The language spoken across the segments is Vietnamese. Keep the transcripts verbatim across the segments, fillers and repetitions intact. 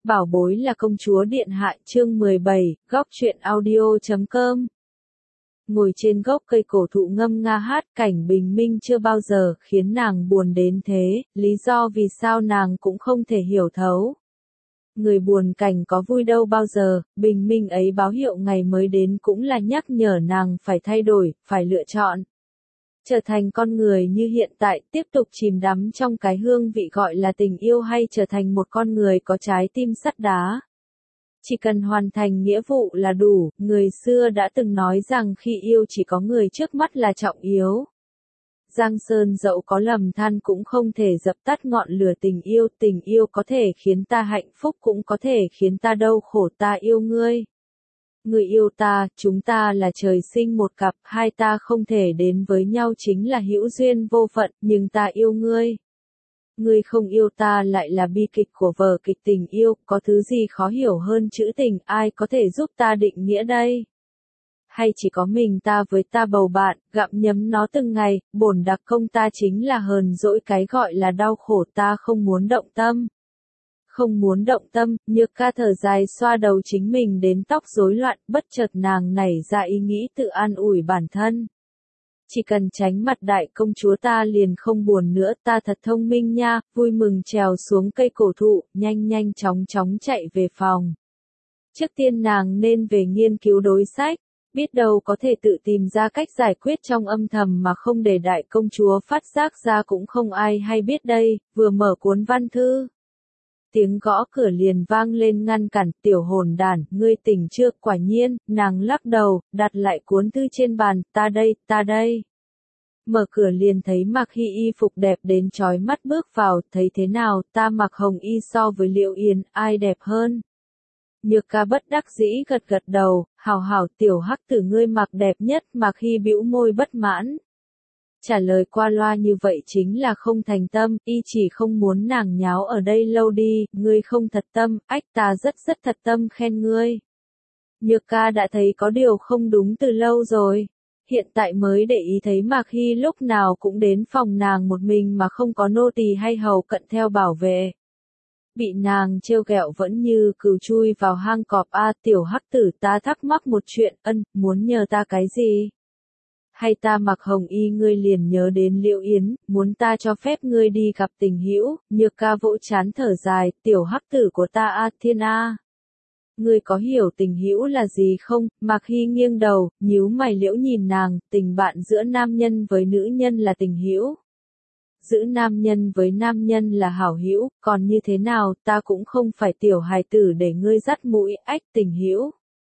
Bảo bối là công chúa điện hạ chương mười bảy, góc truyện audio chấm com. Ngồi trên gốc cây cổ thụ ngâm nga hát cảnh bình minh chưa bao giờ khiến nàng buồn đến thế, lý do vì sao nàng cũng không thể hiểu thấu. Người buồn cảnh có vui đâu bao giờ, bình minh ấy báo hiệu ngày mới đến cũng là nhắc nhở nàng phải thay đổi, phải lựa chọn. Trở thành con người như hiện tại, tiếp tục chìm đắm trong cái hương vị gọi là tình yêu hay trở thành một con người có trái tim sắt đá. Chỉ cần hoàn thành nghĩa vụ là đủ, người xưa đã từng nói rằng khi yêu chỉ có người trước mắt là trọng yếu. Giang sơn dẫu có lầm than cũng không thể dập tắt ngọn lửa tình yêu, tình yêu có thể khiến ta hạnh phúc cũng có thể khiến ta đau khổ, ta yêu ngươi. Người yêu ta, chúng ta là trời sinh một cặp, hai ta không thể đến với nhau chính là hữu duyên vô phận, nhưng ta yêu ngươi. Ngươi không yêu ta lại là bi kịch của vở kịch tình yêu, có thứ gì khó hiểu hơn chữ tình, ai có thể giúp ta định nghĩa đây? Hay chỉ có mình ta với ta bầu bạn, gặm nhấm nó từng ngày, bổn đặc công ta chính là hờn dỗi cái gọi là đau khổ, ta không muốn động tâm. Không muốn động tâm, Nhược Ca thở dài xoa đầu chính mình đến tóc rối loạn, bất chợt nàng nảy ra ý nghĩ tự an ủi bản thân. Chỉ cần tránh mặt đại công chúa ta liền không buồn nữa, ta thật thông minh nha, vui mừng trèo xuống cây cổ thụ, nhanh nhanh chóng chóng chạy về phòng. Trước tiên nàng nên về nghiên cứu đối sách, biết đâu có thể tự tìm ra cách giải quyết trong âm thầm mà không để đại công chúa phát giác ra cũng không ai hay biết đây, vừa mở cuốn văn thư. Tiếng gõ cửa liền vang lên ngăn cản, tiểu hồn đản, ngươi tỉnh chưa? Quả nhiên, nàng lắc đầu, đặt lại cuốn thư trên bàn, ta đây, ta đây. Mở cửa liền thấy Mạc Hy y phục đẹp đến chói mắt bước vào, thấy thế nào, ta mặc hồng y so với Liễu Yến, ai đẹp hơn? Nhược Ca bất đắc dĩ gật gật đầu, hảo hảo tiểu hắc tử ngươi mặc đẹp nhất, Mạc Hy bĩu môi bất mãn. Trả lời qua loa như vậy chính là không thành tâm, y chỉ không muốn nàng nháo ở đây lâu đi, ngươi không thật tâm, ách ta rất rất thật tâm khen ngươi. Nhược Ca đã thấy có điều không đúng từ lâu rồi, hiện tại mới để ý thấy Mạc Hy lúc nào cũng đến phòng nàng một mình mà không có nô tỳ hay hầu cận theo bảo vệ. Bị nàng trêu ghẹo vẫn như cừu chui vào hang cọp a, tiểu hắc tử ta thắc mắc một chuyện, ân, muốn nhờ ta cái gì? Hay ta mặc hồng y ngươi liền nhớ đến Liễu Yến, muốn ta cho phép ngươi đi gặp tình hữu? Nhược Ca vỗ trán thở dài, tiểu hắc tử của ta a, thiên a. Ngươi có hiểu tình hữu là gì không? Mạc Hy nghiêng đầu, nhíu mày liễu nhìn nàng, tình bạn giữa nam nhân với nữ nhân là tình hữu. Giữ nam nhân với nam nhân là hảo hữu, còn như thế nào, ta cũng không phải tiểu hài tử để ngươi dắt mũi, ách tình hữu.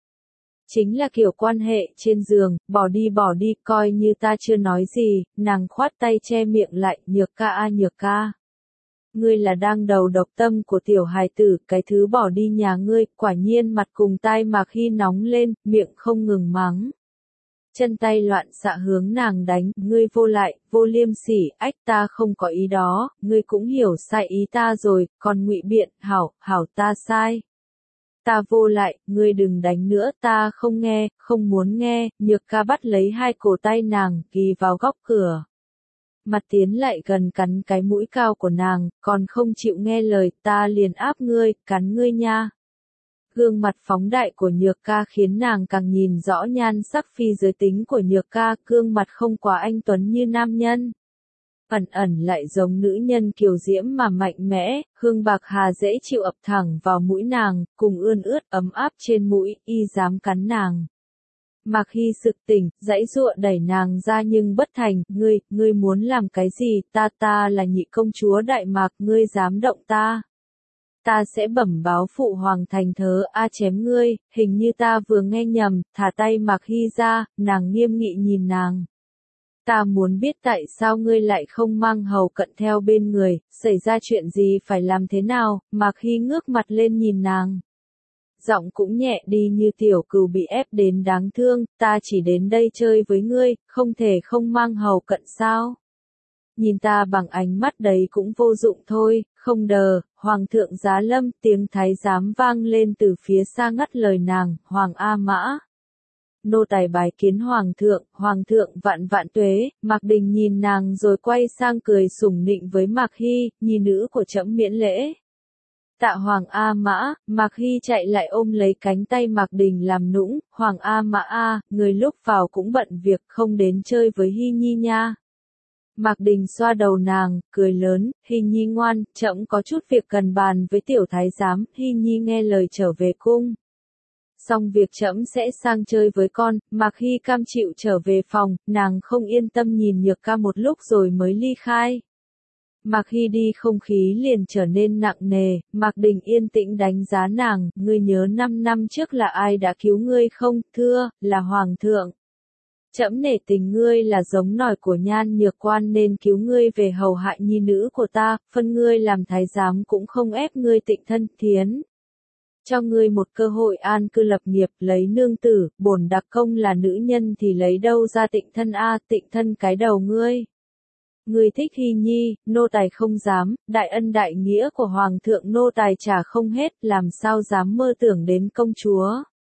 Chính là kiểu quan hệ trên giường, bỏ đi bỏ đi, coi như ta chưa nói gì, nàng khoát tay che miệng lại, Nhược Ca a Nhược Ca. Ngươi là đang đầu độc tâm của tiểu hài tử, cái thứ bỏ đi nhà ngươi, quả nhiên mặt cùng tai Mạc Hy nóng lên, miệng không ngừng mắng. Chân tay loạn xạ hướng nàng đánh, ngươi vô lại, vô liêm sỉ, ách ta không có ý đó, ngươi cũng hiểu sai ý ta rồi, còn ngụy biện, hảo, hảo ta sai. Ta vô lại, ngươi đừng đánh nữa, ta không nghe, không muốn nghe, Nhược Ca bắt lấy hai cổ tay nàng, ghi vào góc cửa. Mặt tiến lại gần cắn cái mũi cao của nàng, còn không chịu nghe lời, ta liền áp ngươi, cắn ngươi nha. Gương mặt phóng đại của Nhược Ca khiến nàng càng nhìn rõ nhan sắc phi giới tính của Nhược Ca, gương mặt không quá anh tuấn như nam nhân. Ẩn ẩn lại giống nữ nhân kiều diễm mà mạnh mẽ, hương bạc hà dễ chịu ập thẳng vào mũi nàng, cùng ươn ướt ấm áp trên mũi, y dám cắn nàng. Mạc Hy sực tỉnh, giãy giụa đẩy nàng ra nhưng bất thành, ngươi, ngươi muốn làm cái gì, ta ta là nhị công chúa Đại Mạc, ngươi dám động ta. Ta sẽ bẩm báo phụ hoàng thành thớ, a chém ngươi, hình như ta vừa nghe nhầm, thả tay Mạc Hy ra, nàng nghiêm nghị nhìn nàng. Ta muốn biết tại sao ngươi lại không mang hầu cận theo bên người, xảy ra chuyện gì phải làm thế nào, Mạc Hy ngước mặt lên nhìn nàng. Giọng cũng nhẹ đi như tiểu cừu bị ép đến đáng thương, ta chỉ đến đây chơi với ngươi, không thể không mang hầu cận sao. Nhìn ta bằng ánh mắt đấy cũng vô dụng thôi, không đờ, Hoàng thượng giá lâm, tiếng thái giám vang lên từ phía xa ngắt lời nàng, Hoàng A Mã. Nô tài bái kiến Hoàng thượng, Hoàng thượng vạn vạn tuế, Mạc Đình nhìn nàng rồi quay sang cười sủng nịnh với Mạc Hy, nhi nữ của trẫm miễn lễ. Tạ Hoàng A Mã, Mạc Hy chạy lại ôm lấy cánh tay Mạc Đình làm nũng, Hoàng A Mã A, người lúc vào cũng bận việc không đến chơi với Hy Nhi nha. Mạc Đình xoa đầu nàng, cười lớn, Hy Nhi ngoan, trẫm có chút việc cần bàn với tiểu thái giám, Hy Nhi nghe lời trở về cung. Xong việc trẫm sẽ sang chơi với con, Mạc Hy cam chịu trở về phòng, nàng không yên tâm nhìn Nhược Ca một lúc rồi mới ly khai. Mạc Hy đi không khí liền trở nên nặng nề, Mạc Đình yên tĩnh đánh giá nàng, ngươi nhớ năm năm trước là ai đã cứu ngươi không, thưa, là Hoàng thượng. Trẫm nể tình ngươi là giống nòi của Nhan Nhược Quan nên cứu ngươi về hầu hại nhi nữ của ta, phân ngươi làm thái giám cũng không ép ngươi tịnh thân thiến. Cho ngươi một cơ hội an cư lập nghiệp, lấy nương tử, bổn đặc công là nữ nhân thì lấy đâu ra tịnh thân a, tịnh thân cái đầu ngươi. Ngươi thích Hy Nhi, nô tài không dám, đại ân đại nghĩa của Hoàng thượng nô tài trả không hết, làm sao dám mơ tưởng đến công chúa.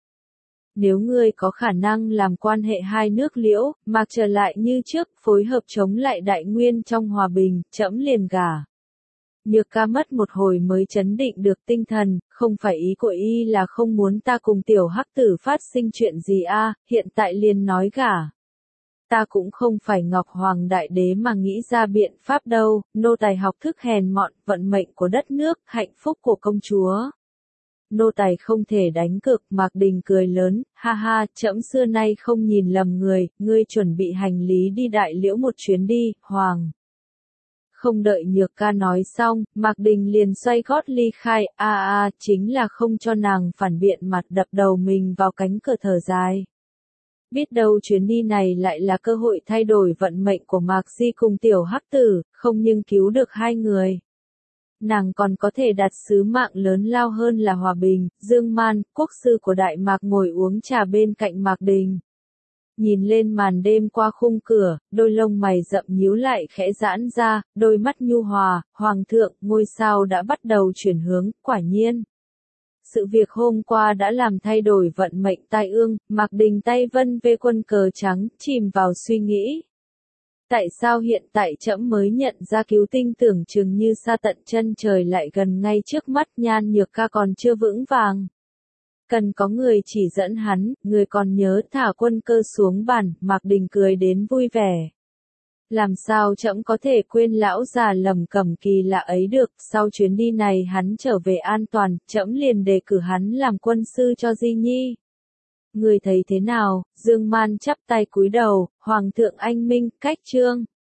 Nếu ngươi có khả năng làm quan hệ hai nước Liễu, Mạc trở lại như trước, phối hợp chống lại Đại Nguyên trong hòa bình, trẫm liền gả. Nhược Ca mất một hồi mới chấn định được tinh thần, không phải ý của y là không muốn ta cùng tiểu hắc tử phát sinh chuyện gì a, hiện tại liền nói gả. Ta cũng không phải Ngọc Hoàng Đại Đế mà nghĩ ra biện pháp đâu, nô tài học thức hèn mọn, vận mệnh của đất nước, hạnh phúc của công chúa. Nô tài không thể đánh cược, Mạc Đình cười lớn, ha ha, trẫm xưa nay không nhìn lầm người, ngươi chuẩn bị hành lý đi Đại Liễu một chuyến đi, Hoàng. Không đợi Nhược Ca nói xong, Mạc Đình liền xoay gót ly khai, a a, chính là không cho nàng phản biện mặt đập đầu mình vào cánh cửa thở dài. Biết đâu chuyến đi này lại là cơ hội thay đổi vận mệnh của Mạc Di cùng tiểu hắc tử, không nhưng cứu được hai người. Nàng còn có thể đặt sứ mạng lớn lao hơn là hòa bình. Dương Man, quốc sư của Đại Mạc ngồi uống trà bên cạnh Mạc Đình. Nhìn lên màn đêm qua khung cửa, đôi lông mày rậm nhíu lại khẽ giãn ra, đôi mắt nhu hòa, Hoàng thượng, ngôi sao đã bắt đầu chuyển hướng, quả nhiên. Sự việc hôm qua đã làm thay đổi vận mệnh tai ương, Mạc Đình tay vân vê quân cờ trắng, chìm vào suy nghĩ. Tại sao hiện tại trẫm mới nhận ra cứu tinh tưởng chừng như xa tận chân trời lại gần ngay trước mắt, Nhan Nhược Ca còn chưa vững vàng. Cần có người chỉ dẫn hắn, người còn nhớ thả quân cơ xuống bàn, Mạc Đình cười đến vui vẻ. Làm sao trẫm có thể quên lão già lầm cẩm kỳ lạ ấy được, sau chuyến đi này hắn trở về an toàn, trẫm liền đề cử hắn làm quân sư cho Di Nhi. Người thấy thế nào? Dương Man chắp tay cúi đầu, Hoàng thượng anh minh, cách trương.